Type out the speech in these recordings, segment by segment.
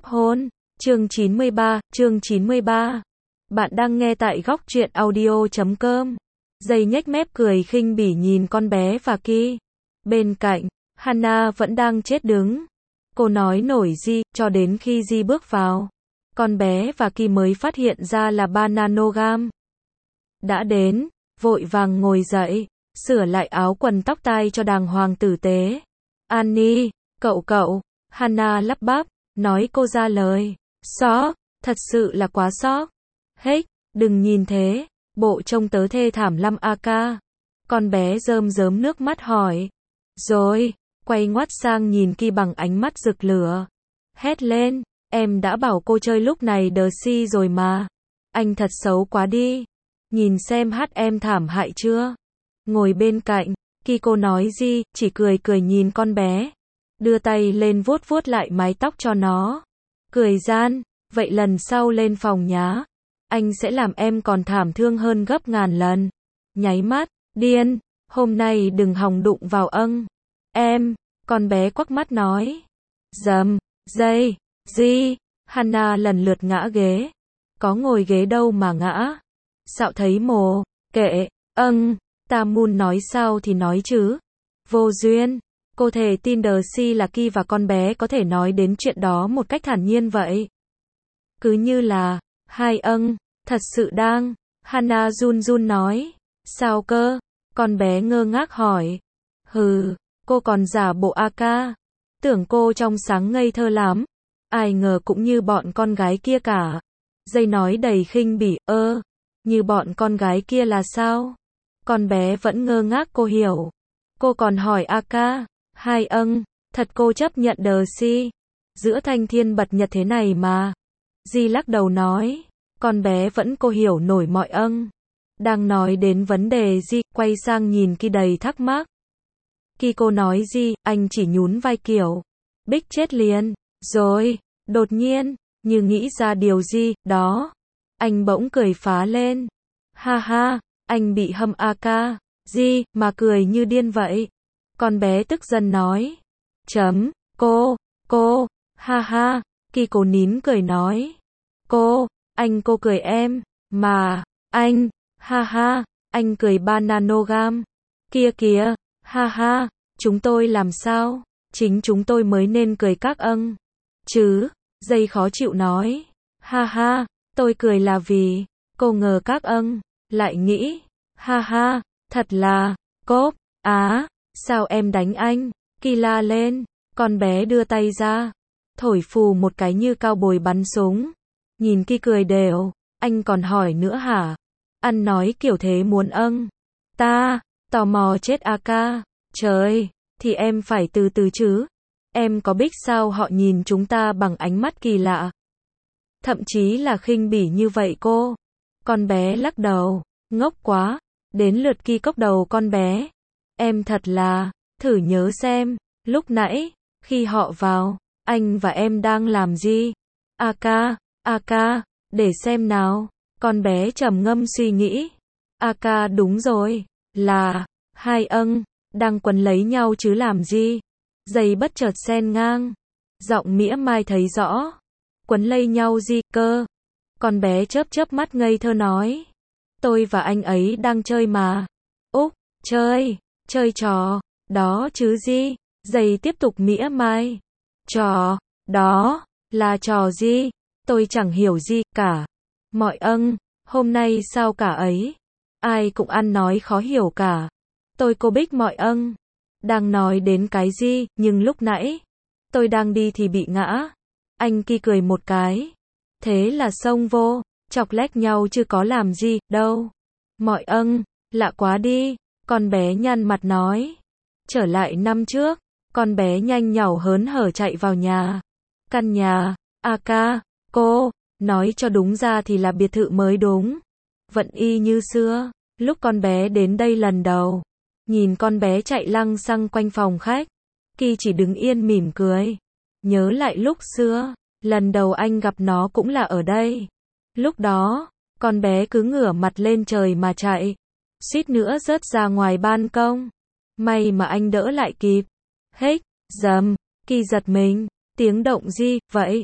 hôn. Chương 93. Bạn đang nghe tại góc truyện audio.com. Dây nhếch mép cười khinh bỉ nhìn con bé và Ki. Bên cạnh, Hana vẫn đang chết đứng. Cô nói nổi Ji, cho đến khi Ji bước vào. Con bé và Ki mới phát hiện ra là ba nanogam đã đến, vội vàng ngồi dậy, sửa lại áo quần tóc tai cho đàng hoàng tử tế. Annie, cậu, Hana lắp bắp, nói cô ra lời. Sóc, thật sự là quá sốc. Hết, đừng nhìn thế, bộ trông tớ thê thảm lắm Aka. Con bé rơm rớm nước mắt hỏi. Rồi, quay ngoắt sang nhìn Ki bằng ánh mắt rực lửa. Hét lên, em đã bảo cô chơi lúc này đờ si rồi mà. Anh thật xấu quá đi. Nhìn xem hát em thảm hại chưa. Ngồi bên cạnh, Ki cô nói gì, chỉ cười nhìn con bé. Đưa tay lên vuốt lại mái tóc cho nó. Cười gian, vậy lần sau lên phòng nhá. Anh sẽ làm em còn thảm thương hơn gấp ngàn lần. Nháy mắt, điên, hôm nay đừng hòng đụng vào em, con bé quắc mắt nói. Dầm, dây, gì, Hana lần lượt ngã ghế. Có ngồi ghế đâu mà ngã. Xạo thấy mồ, kệ, Tamun nói sao thì nói chứ. Vô duyên, cô thề tin si là Ki và con bé có thể nói đến chuyện đó một cách thản nhiên vậy. Cứ như là, hai thật sự đang, Hana run nói. Sao cơ? Con bé ngơ ngác hỏi. Hừ, cô còn giả bộ Aka. Tưởng cô trong sáng ngây thơ lắm. Ai ngờ cũng như bọn con gái kia cả. Dây nói đầy khinh bỉ, như bọn con gái kia là sao? Con bé vẫn ngơ ngác cô hiểu. Cô còn hỏi Aka, hai thật cô chấp nhận si. Giữa thanh thiên bật nhật thế này mà. Di lắc đầu nói, con bé vẫn cô hiểu nổi mọi Đang nói đến vấn đề gì, quay sang nhìn Ki đầy thắc mắc. Ki cô nói gì, anh chỉ nhún vai kiểu. Bích chết liền. Rồi, đột nhiên, như nghĩ ra điều gì, đó. Anh bỗng cười phá lên. Ha ha, anh bị hâm Aka. Gì, mà cười như điên vậy. Con bé tức giận nói. Cô, ha ha, Ki cô nín cười nói. Cô cười em, mà, anh, ha ha, anh cười ba nanogam. Kìa, ha ha, chúng tôi làm sao? Chính chúng tôi mới nên cười các chứ, dây khó chịu nói. Ha ha, tôi cười là vì, cô ngờ các lại nghĩ, ha ha, thật là, sao em đánh anh? Ki la lên, con bé đưa tay ra, thổi phù một cái như cao bồi bắn súng. Nhìn Ki cười đều, anh còn hỏi nữa hả? Ăn nói kiểu thế muốn ta, tò mò chết Aka. Trời, thì em phải từ từ chứ. Em có biết sao họ nhìn chúng ta bằng ánh mắt kỳ lạ. Thậm chí là khinh bỉ như vậy cô. Con bé lắc đầu, ngốc quá. Đến lượt Ki cốc đầu con bé. Em thật là, thử nhớ xem, lúc nãy, khi họ vào, anh và em đang làm gì? Aka, để xem nào. Con bé trầm ngâm suy nghĩ. Aka đúng rồi, là, hai đang quấn lấy nhau chứ làm gì? Dây bất chợt xen ngang. Giọng mỉa mai thấy rõ. Quấn lấy nhau gì cơ? Con bé chớp mắt ngây thơ nói. Tôi và anh ấy đang chơi mà. Úc, chơi trò, đó chứ gì? Dây tiếp tục mỉa mai. Trò, đó, là trò gì? Tôi chẳng hiểu gì cả. Mọi hôm nay sao cả ấy? Ai cũng ăn nói khó hiểu cả. Tôi cô biết mọi đang nói đến cái gì, nhưng lúc nãy, tôi đang đi thì bị ngã. Anh Ki cười một cái. Thế là xông vô, chọc lách nhau chứ có làm gì, đâu. Mọi lạ quá đi, con bé nhăn mặt nói. Trở lại năm trước, con bé nhanh nhảu hớn hở chạy vào nhà. Căn nhà, Aka, cô, nói cho đúng ra thì là biệt thự mới đúng. Vẫn y như xưa, lúc con bé đến đây lần đầu. Nhìn con bé chạy lăng xăng quanh phòng khách. Ki chỉ đứng yên mỉm cười. Nhớ lại lúc xưa, lần đầu anh gặp nó cũng là ở đây. Lúc đó, con bé cứ ngửa mặt lên trời mà chạy. Suýt nữa rớt ra ngoài ban công. May mà anh đỡ lại kịp. Hếch, dầm, Ki giật mình. Tiếng động gì vậy?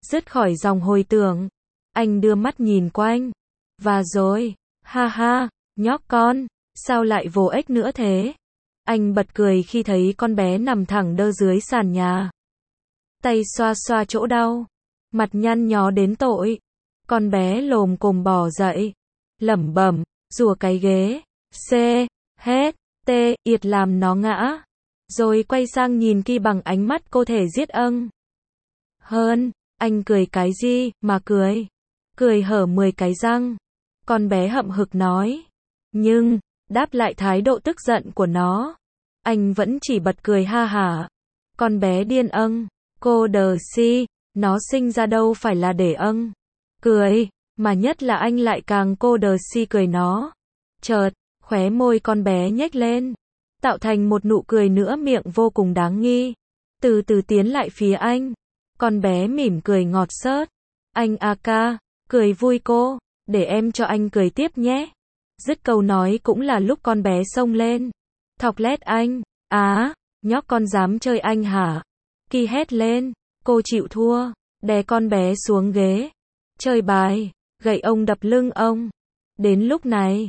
Dứt khỏi dòng hồi tưởng, anh đưa mắt nhìn quanh. Và rồi, ha ha, nhóc con, sao lại vô ích nữa thế? Anh bật cười khi thấy con bé nằm thẳng đơ dưới sàn nhà. Tay xoa xoa chỗ đau, mặt nhăn nhó đến tội. Con bé lồm cồm bò dậy, lẩm bẩm, rùa cái ghế, C, hết, T, yệt làm nó ngã. Rồi quay sang nhìn Ki bằng ánh mắt cô thể giết hơn. Anh cười cái gì mà cười? Cười hở 10 cái răng. Con bé hậm hực nói. Nhưng, đáp lại thái độ tức giận của nó, anh vẫn chỉ bật cười ha hả. Con bé điên cô đờ si, nó sinh ra đâu phải là để cười, mà nhất là anh lại càng cô đờ si cười nó. Chợt, khóe môi con bé nhếch lên, tạo thành một nụ cười nữa miệng vô cùng đáng nghi. Từ từ tiến lại phía anh. Con bé mỉm cười ngọt xớt. Anh ca, cười vui cô, để em cho anh cười tiếp nhé. Dứt câu nói cũng là lúc con bé xông lên. Thọc lét anh, nhóc con dám chơi anh hả? Ki hét lên, cô chịu thua, đè con bé xuống ghế. Chơi bài, gậy ông đập lưng ông. Đến lúc này,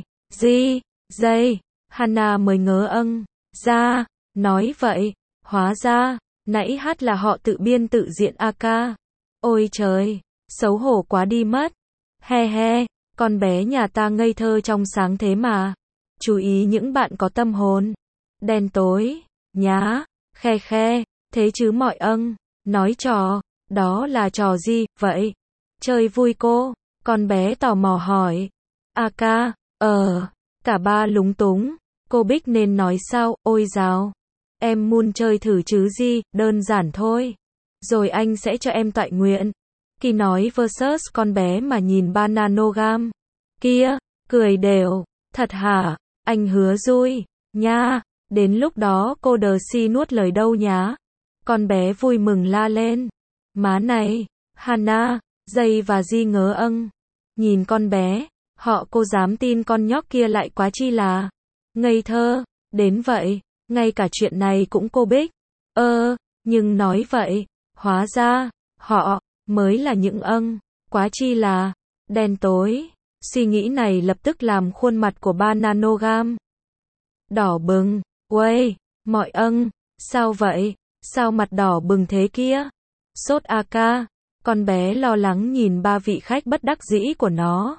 Hana mới ngớ ra, nói vậy, hóa ra, nãy hát là họ tự biên tự diễn ca. Ôi trời, xấu hổ quá đi mất. He, con bé nhà ta ngây thơ trong sáng thế mà. Chú ý những bạn có tâm hồn. Đen tối, nhá, khe, thế chứ mọi nói trò, đó là trò gì, vậy? Chơi vui cô, con bé tò mò hỏi. Ca, cả ba lúng túng, cô Bích nên nói sao, ôi dào. Em muốn chơi thử chứ gì, đơn giản thôi. Rồi anh sẽ cho em tọa nguyện. Ki nói versus con bé mà nhìn Bananogram. Kia, cười đều, thật hả, anh hứa vui, nha. Đến lúc đó cô đờ si nuốt lời đâu nhá. Con bé vui mừng la lên. Má này, Hana, Dây và Di ngớ nhìn con bé, cô dám tin con nhóc kia lại quá chi là ngây thơ, đến vậy, ngay cả chuyện này cũng cô Bích. Nhưng nói vậy, hóa ra, họ mới là những quá chi là đen tối. Suy nghĩ này lập tức làm khuôn mặt của Bananogram đỏ bừng. Uầy, mọi sao vậy? Sao mặt đỏ bừng thế kia? Sốt ca. Con bé lo lắng nhìn ba vị khách bất đắc dĩ của nó.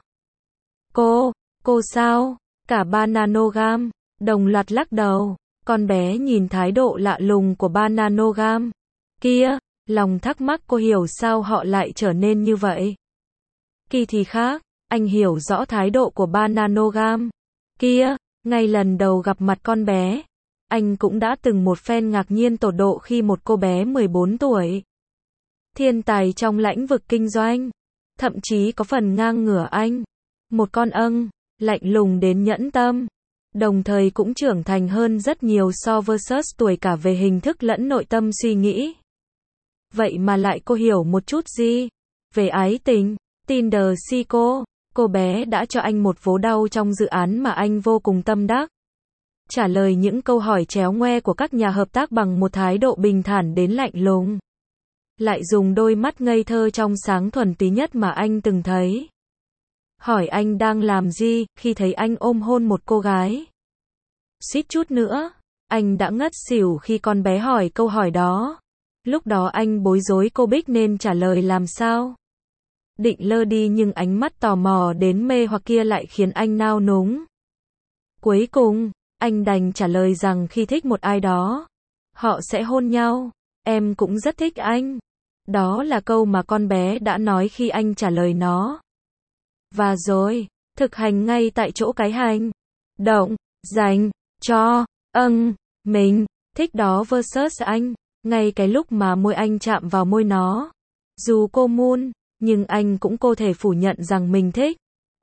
Cô sao? Cả Bananogram đồng loạt lắc đầu. Con bé nhìn thái độ lạ lùng của Bananogram kia, lòng thắc mắc cô hiểu sao họ lại trở nên như vậy. Ki thì khác, anh hiểu rõ thái độ của Bananogram kia, ngay lần đầu gặp mặt con bé, anh cũng đã từng một phen ngạc nhiên tột độ khi một cô bé 14 tuổi, thiên tài trong lĩnh vực kinh doanh, thậm chí có phần ngang ngửa anh, một con lạnh lùng đến nhẫn tâm, đồng thời cũng trưởng thành hơn rất nhiều so versus tuổi cả về hình thức lẫn nội tâm suy nghĩ. Vậy mà lại cô hiểu một chút gì về ái tình, Tinder si cô bé đã cho anh một vố đau trong dự án mà anh vô cùng tâm đắc. Trả lời những câu hỏi chéo ngoe của các nhà hợp tác bằng một thái độ bình thản đến lạnh lùng. Lại dùng đôi mắt ngây thơ trong sáng thuần túy nhất mà anh từng thấy. Hỏi anh đang làm gì khi thấy anh ôm hôn một cô gái. Suýt chút nữa, anh đã ngất xỉu khi con bé hỏi câu hỏi đó. Lúc đó anh bối rối cô Bích nên trả lời làm sao. Định lơ đi nhưng ánh mắt tò mò đến mê hoặc kia lại khiến anh nao núng. Cuối cùng, anh đành trả lời rằng khi thích một ai đó, họ sẽ hôn nhau. Em cũng rất thích anh. Đó là câu mà con bé đã nói khi anh trả lời nó. Và rồi, thực hành ngay tại chỗ cái hành động dành cho mình thích đó versus anh, ngay cái lúc mà môi anh chạm vào môi nó. Dù cô muốn, nhưng anh cũng cô thể phủ nhận rằng mình thích.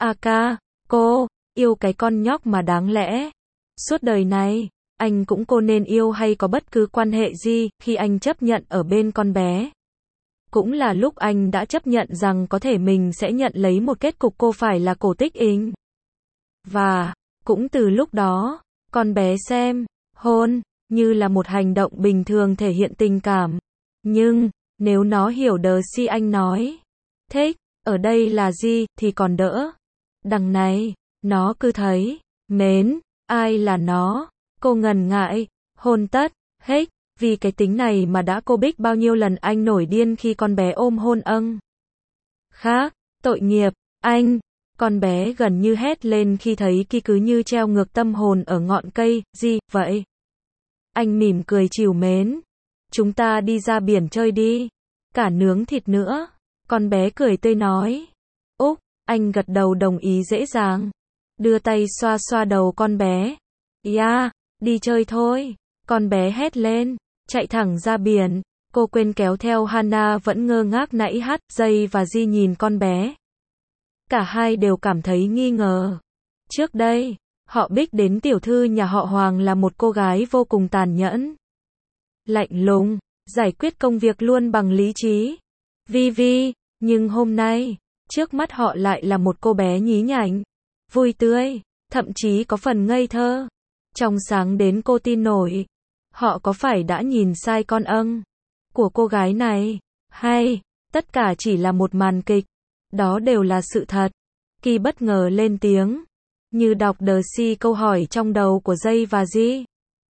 Cô yêu cái con nhóc mà đáng lẽ suốt đời này anh cũng cô nên yêu hay có bất cứ quan hệ gì khi anh chấp nhận ở bên con bé. Cũng là lúc anh đã chấp nhận rằng có thể mình sẽ nhận lấy một kết cục cô phải là cổ tích inh. Và, cũng từ lúc đó, con bé xem hôn như là một hành động bình thường thể hiện tình cảm. Nhưng, Nếu nó hiểu Darcy anh nói. Thích, ở đây là gì, thì còn đỡ. Đằng này, nó cứ thấy, mến, ai là nó? Cô ngần ngại, hôn tất, hết, vì cái tính này mà đã cô Bích bao nhiêu lần anh nổi điên khi con bé ôm hôn âng. Khác, tội nghiệp, anh. Con bé gần như hét lên khi thấy Ki cứ như treo ngược tâm hồn ở ngọn cây, gì, vậy? Anh mỉm cười trìu mến. Chúng ta đi ra biển chơi đi. Cả nướng thịt nữa. Con bé cười tươi nói. Úc, anh gật đầu đồng ý dễ dàng. Đưa tay xoa xoa đầu con bé. Yeah, đi chơi thôi. Con bé hét lên, chạy thẳng ra biển. Cô quên kéo theo Hannah vẫn ngơ ngác nãy hát, Jay và Di nhìn con bé. Cả hai đều cảm thấy nghi ngờ. Trước đây, họ biết đến tiểu thư nhà họ Hoàng là một cô gái vô cùng tàn nhẫn. Lạnh lùng, giải quyết công việc luôn bằng lý trí. Vi, nhưng hôm nay, trước mắt họ lại là một cô bé nhí nhảnh, vui tươi, thậm chí có phần ngây thơ. Trong sáng đến cô tin nổi. Họ có phải đã nhìn sai con âng của cô gái này? Hay, tất cả chỉ là một màn kịch? Đó đều là sự thật. Ki bất ngờ lên tiếng, như đọc Darcy câu hỏi trong đầu của Jay và Di.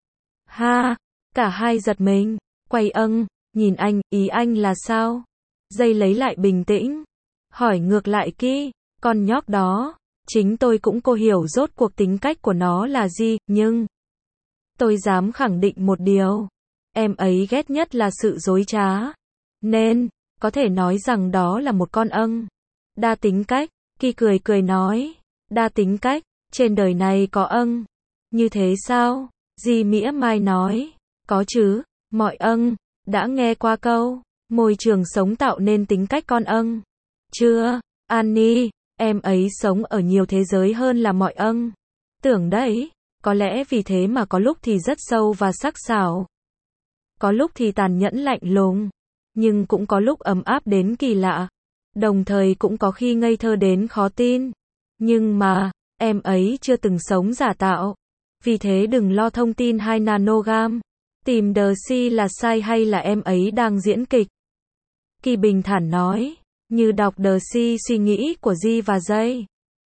Ha, cả hai giật mình, quay âng, nhìn anh, ý anh là sao? Jay lấy lại bình tĩnh, hỏi ngược lại Ki, con nhóc đó, chính tôi cũng cô hiểu rốt cuộc tính cách của nó là gì, nhưng tôi dám khẳng định một điều, em ấy ghét nhất là sự dối trá. Nên, có thể nói rằng đó là một con âng. Đa tính cách, Ki cười nói. Đa tính cách, trên đời này có âng. Như thế sao? Di mỉa mai nói. Có chứ, mọi âng. Đã nghe qua câu, môi trường sống tạo nên tính cách con âng. Chưa, Annie, em ấy sống ở nhiều thế giới hơn là mọi âng. Tưởng đấy, có lẽ vì thế mà có lúc thì rất sâu và sắc sảo. Có lúc thì tàn nhẫn lạnh lùng. Nhưng cũng có lúc ấm áp đến kỳ lạ. Đồng thời cũng có khi ngây thơ đến khó tin. Nhưng mà, em ấy chưa từng sống giả tạo. Vì thế đừng lo thông tin 2 nanogam. Tìm Darcy là sai hay là em ấy đang diễn kịch. Ki bình thản nói, như đọc Darcy suy nghĩ của Di và Jay.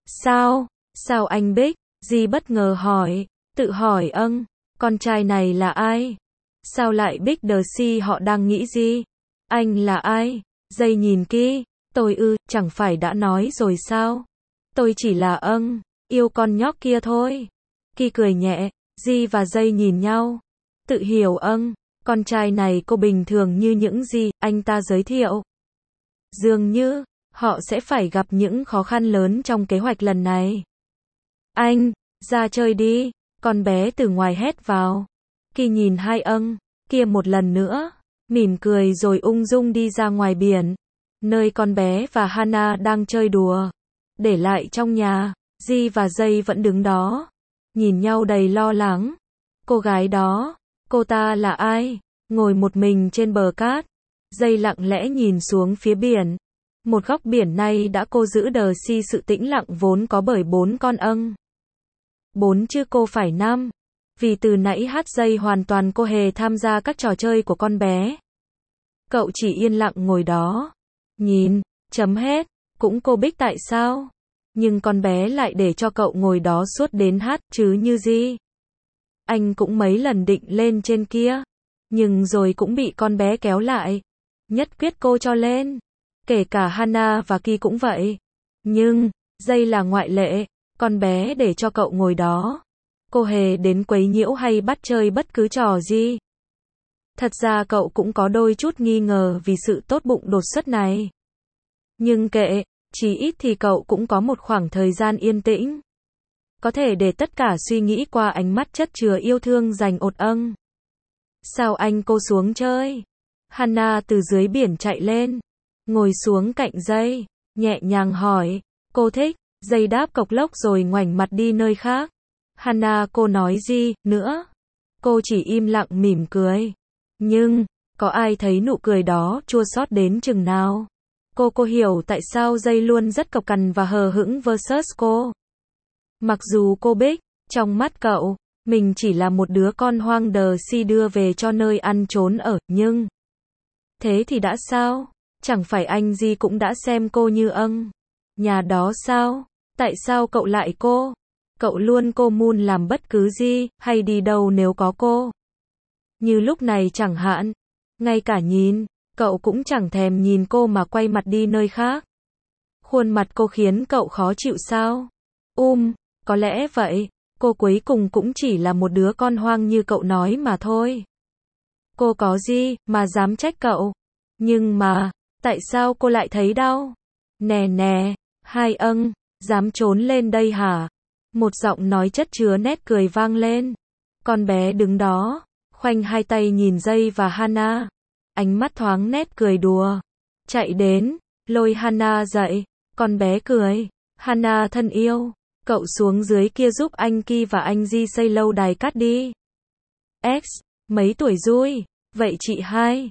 Sao anh biết? Di bất ngờ hỏi, tự hỏi âng, con trai này là ai? Sao lại biết Darcy họ đang nghĩ gì? Anh là ai? Jay nhìn Ki, tôi chẳng phải đã nói rồi sao? Tôi chỉ là yêu con nhóc kia thôi. Ki cười nhẹ, Di và Jay nhìn nhau. Tự hiểu con trai này cô bình thường như những gì anh ta giới thiệu. Dường như, họ sẽ phải gặp những khó khăn lớn trong kế hoạch lần này. Anh, ra chơi đi, con bé từ ngoài hét vào. Ki nhìn hai kia một lần nữa, mỉm cười rồi ung dung đi ra ngoài biển, nơi con bé và Hannah đang chơi đùa. Để lại trong nhà, Di và Jay vẫn đứng đó, nhìn nhau đầy lo lắng. Cô gái đó, cô ta là ai? Ngồi một mình trên bờ cát, Jay lặng lẽ nhìn xuống phía biển. Một góc biển này đã cô giữ Darcy sự tĩnh lặng vốn có bởi 4 con âng. 4 chứ cô phải 5. Vì từ nãy hát Jay hoàn toàn cô hề tham gia các trò chơi của con bé. Cậu chỉ yên lặng ngồi đó. Nhìn, chấm hết. Cũng cô biết tại sao. Nhưng con bé lại để cho cậu ngồi đó suốt đến hát chứ như gì. Anh cũng mấy lần định lên trên kia. Nhưng rồi cũng bị con bé kéo lại. Nhất quyết cô cho lên. Kể cả Hannah và Ki cũng vậy. Nhưng, Jay là ngoại lệ. Con bé để cho cậu ngồi đó. Cô hề đến quấy nhiễu hay bắt chơi bất cứ trò gì. Thật ra cậu cũng có đôi chút nghi ngờ vì sự tốt bụng đột xuất này. Nhưng kệ, chỉ ít thì cậu cũng có một khoảng thời gian yên tĩnh. Có thể để tất cả suy nghĩ qua ánh mắt chất chứa yêu thương dành ột âng. Sao anh cô xuống chơi? Hannah từ dưới biển chạy lên, ngồi xuống cạnh Jay, nhẹ nhàng hỏi, cô thích? Jay đáp cộc lốc rồi ngoảnh mặt đi nơi khác. Hannah cô nói gì nữa? Cô chỉ im lặng mỉm cười. Nhưng, có ai thấy nụ cười đó chua xót đến chừng nào? Cô hiểu tại sao Jay luôn rất cộc cằn và hờ hững versus cô. Mặc dù cô biết, trong mắt cậu, mình chỉ là một đứa con hoang Darcy đưa về cho nơi ăn trốn ở, nhưng Thế thì đã sao? Chẳng phải anh Di cũng đã xem cô như nhà đó sao? Tại sao cậu lại cô? Cậu luôn cô Moon làm bất cứ gì, hay đi đâu nếu có cô. Như lúc này chẳng hạn. Ngay cả nhìn, cậu cũng chẳng thèm nhìn cô mà quay mặt đi nơi khác. Khuôn mặt cô khiến cậu khó chịu sao? Có lẽ vậy. Cô cuối cùng cũng chỉ là một đứa con hoang như cậu nói mà thôi. Cô có gì mà dám trách cậu? Nhưng mà, tại sao cô lại thấy đau? Nè, hai dám trốn lên đây hả? Một giọng nói chất chứa nét cười vang lên. Con bé đứng đó, khoanh hai tay nhìn Jay và Hana. Ánh mắt thoáng nét cười đùa. Chạy đến, lôi Hana dậy. Con bé cười. Hana thân yêu, cậu xuống dưới kia giúp anh Ki và anh Di xây lâu đài cát đi. Mấy tuổi rồi? Vậy chị hai.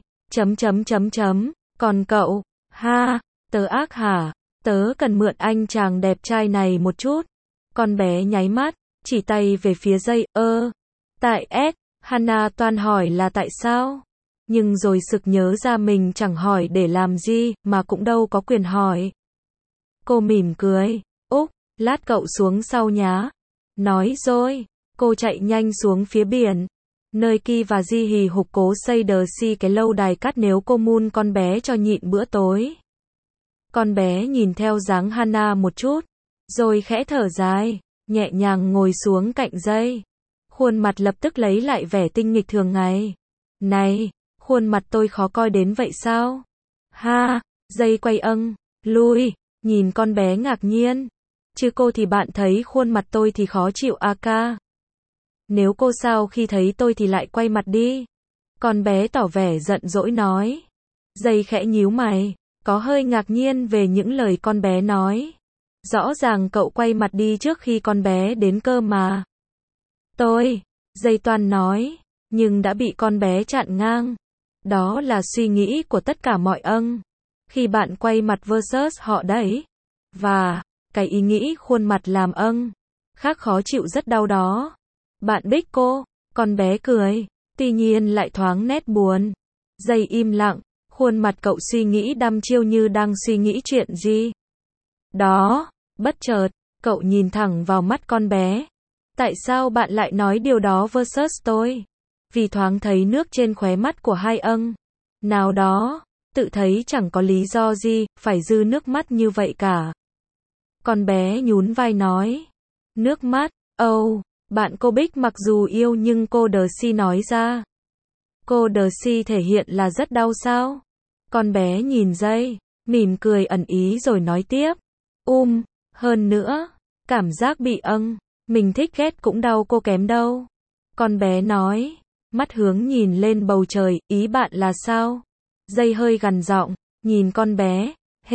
Còn cậu? Ha, tớ ác hả? Tớ cần mượn anh chàng đẹp trai này một chút. Con bé nháy mắt, chỉ tay về phía Jay. Tại Hana toan hỏi là tại sao? Nhưng rồi sực nhớ ra mình chẳng hỏi để làm gì, mà cũng đâu có quyền hỏi. Cô mỉm cười. Lát cậu xuống sau nhá. Nói rồi, cô chạy nhanh xuống phía biển. Nơi Ki và Di hì hục cố xây cái lâu đài cát nếu cô Moon con bé cho nhịn bữa tối. Con bé nhìn theo dáng Hana một chút, rồi khẽ thở dài, nhẹ nhàng ngồi xuống cạnh Jay. Khuôn mặt lập tức lấy lại vẻ tinh nghịch thường ngày. Này, khuôn mặt tôi khó coi đến vậy sao? Ha, Jay quay lui, nhìn con bé ngạc nhiên. Chứ cô thì bạn thấy khuôn mặt tôi thì khó chịu à ca? Nếu cô sao khi thấy tôi thì lại quay mặt đi? Con bé tỏ vẻ giận dỗi nói. Jay khẽ nhíu mày, có hơi ngạc nhiên về những lời con bé nói. Rõ ràng cậu quay mặt đi trước khi con bé đến cơ mà. Jay toan nói, nhưng đã bị con bé chặn ngang. Đó là suy nghĩ của tất cả mọi khi bạn quay mặt versus họ đấy. Và cái ý nghĩ khuôn mặt làm khác khó chịu rất đau đó. Bạn biết cô, con bé cười, tuy nhiên lại thoáng nét buồn. Jay im lặng, khuôn mặt cậu suy nghĩ đăm chiêu như đang suy nghĩ chuyện gì. Đó, bất chợt, cậu nhìn thẳng vào mắt con bé. Tại sao bạn lại nói điều đó versus tôi? Vì thoáng thấy nước trên khóe mắt của hai nào đó, tự thấy chẳng có lý do gì phải dư nước mắt như vậy cả. Con bé nhún vai nói. Nước mắt, bạn cô Bích mặc dù yêu nhưng cô Darcy nói ra. Cô Darcy thể hiện là rất đau sao? Con bé nhìn Jay, mỉm cười ẩn ý rồi nói tiếp. Hơn nữa, cảm giác bị mình thích ghét cũng đau cô kém đâu. Con bé nói, mắt hướng nhìn lên bầu trời, ý bạn là sao? Jay hơi gằn giọng, nhìn con bé,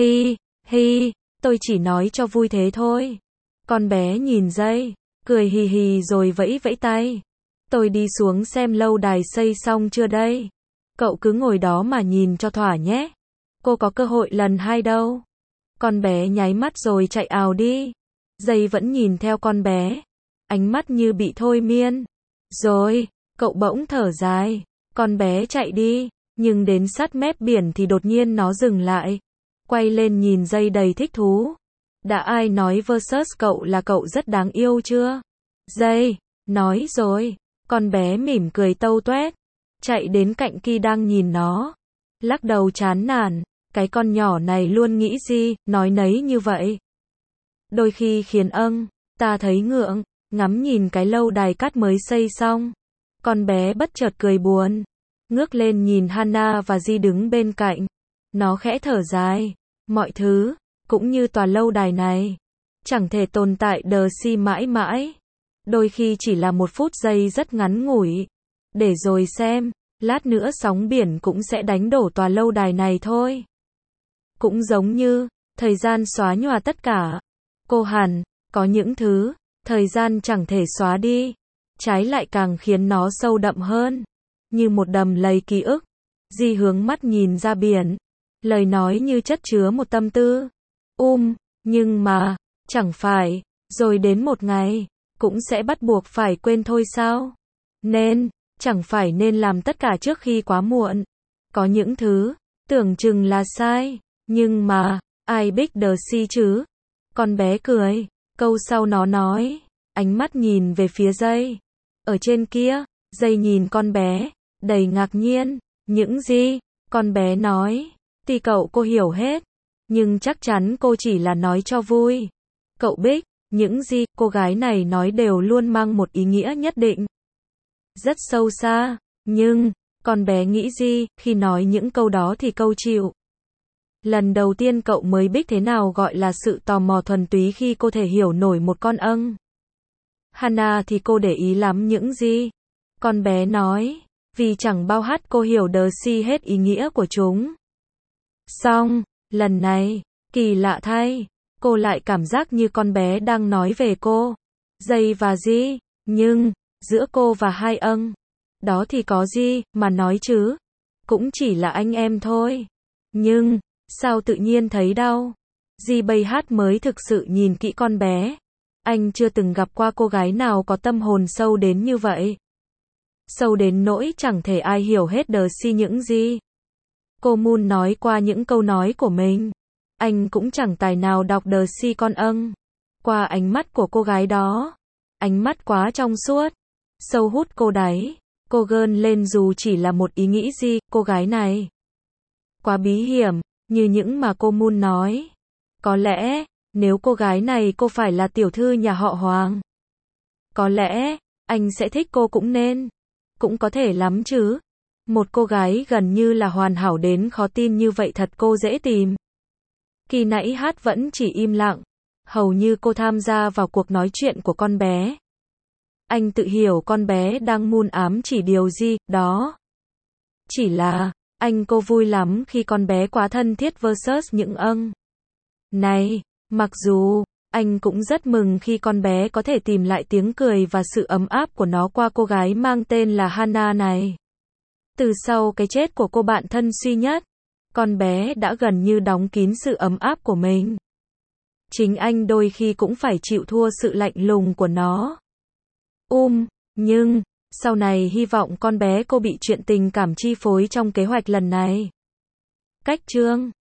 hi, tôi chỉ nói cho vui thế thôi. Con bé nhìn Jay, cười hì hì rồi vẫy vẫy tay. Tôi đi xuống xem lâu đài xây xong chưa đây. Cậu cứ ngồi đó mà nhìn cho thỏa nhé. Cô có cơ hội lần hai đâu. Con bé nháy mắt rồi chạy ào đi. Jay vẫn nhìn theo con bé, ánh mắt như bị thôi miên. Rồi, cậu bỗng thở dài. Con bé chạy đi, nhưng đến sát mép biển thì đột nhiên nó dừng lại. Quay lên nhìn Jay đầy thích thú. Đã ai nói versus cậu là cậu rất đáng yêu chưa? Jay, nói rồi. Con bé mỉm cười tâu tuét. Chạy đến cạnh Ki đang nhìn nó. Lắc đầu chán nản. Cái con nhỏ này luôn nghĩ gì, nói nấy như vậy. Đôi khi khiến ta thấy ngượng, ngắm nhìn cái lâu đài cát mới xây xong. Con bé bất chợt cười buồn. Ngước lên nhìn Hana và Di đứng bên cạnh. Nó khẽ thở dài. Mọi thứ, cũng như tòa lâu đài này, chẳng thể tồn tại Darcy mãi mãi. Đôi khi chỉ là một phút giây rất ngắn ngủi. Để rồi xem, lát nữa sóng biển cũng sẽ đánh đổ tòa lâu đài này thôi. Cũng giống như, thời gian xóa nhòa tất cả. Cô hẳn, có những thứ, thời gian chẳng thể xóa đi. Trái lại càng khiến nó sâu đậm hơn. Như một đầm lầy ký ức. Di hướng mắt nhìn ra biển. Lời nói như chất chứa một tâm tư. Nhưng mà, chẳng phải, rồi đến một ngày, cũng sẽ bắt buộc phải quên thôi sao? Nên, chẳng phải nên làm tất cả trước khi quá muộn. Có những thứ, Tưởng chừng là sai, nhưng mà, ai biết đờ si chứ? Con bé cười, câu sau nó nói, ánh mắt nhìn về phía dây. Ở trên kia, dây nhìn con bé, đầy ngạc nhiên, những gì? Con bé nói, thì cậu cô hiểu hết, nhưng chắc chắn cô chỉ là nói cho vui. Cậu biết, những gì cô gái này nói đều luôn mang một ý nghĩa nhất định. Rất sâu xa, nhưng, con bé nghĩ gì khi nói những câu đó thì câu chịu. Lần đầu tiên cậu mới biết thế nào gọi là sự tò mò thuần túy khi cô thể hiểu nổi một con âng. Hana thì cô để ý lắm những gì? Con bé nói, vì chẳng bao hát cô hiểu đờ si hết ý nghĩa của chúng. Xong, lần này, kỳ lạ thay, cô lại cảm giác như con bé đang nói về cô. Dây và gì, nhưng, giữa cô và hai âng, đó thì có gì mà nói chứ? Cũng chỉ là anh em thôi. Nhưng, sao tự nhiên thấy đau? Di Bay Hát mới thực sự nhìn kỹ con bé. Anh chưa từng gặp qua cô gái nào có tâm hồn sâu đến như vậy. Sâu đến nỗi chẳng thể ai hiểu hết đờ si những gì. Cô Moon nói qua những câu nói của mình. Anh cũng chẳng tài nào đọc đờ si con âng. Qua ánh mắt của cô gái đó. Ánh mắt quá trong suốt. Sâu hút cô đáy. Cô gơn lên dù chỉ là một ý nghĩ gì, cô gái này. Quá bí hiểm, như những mà cô Moon nói. Có lẽ, nếu cô gái này cô phải là tiểu thư nhà họ Hoàng. Có lẽ, anh sẽ thích cô cũng nên. Cũng có thể lắm chứ. Một cô gái gần như là hoàn hảo đến khó tin như vậy thật cô dễ tìm. Khi nãy Hát vẫn chỉ im lặng. Hầu như cô tham gia vào cuộc nói chuyện của con bé. Anh tự hiểu con bé đang mun ám chỉ điều gì, đó. Chỉ là, anh cô vui lắm khi con bé quá thân thiết versus những âng. Này, mặc dù, anh cũng rất mừng khi con bé có thể tìm lại tiếng cười và sự ấm áp của nó qua cô gái mang tên là Hana này. Từ sau cái chết của cô bạn thân duy nhất, con bé đã gần như đóng kín sự ấm áp của mình. Chính anh đôi khi cũng phải chịu thua sự lạnh lùng của nó. Nhưng, sau này hy vọng con bé cô bị chuyện tình cảm chi phối trong kế hoạch lần này. Cách chương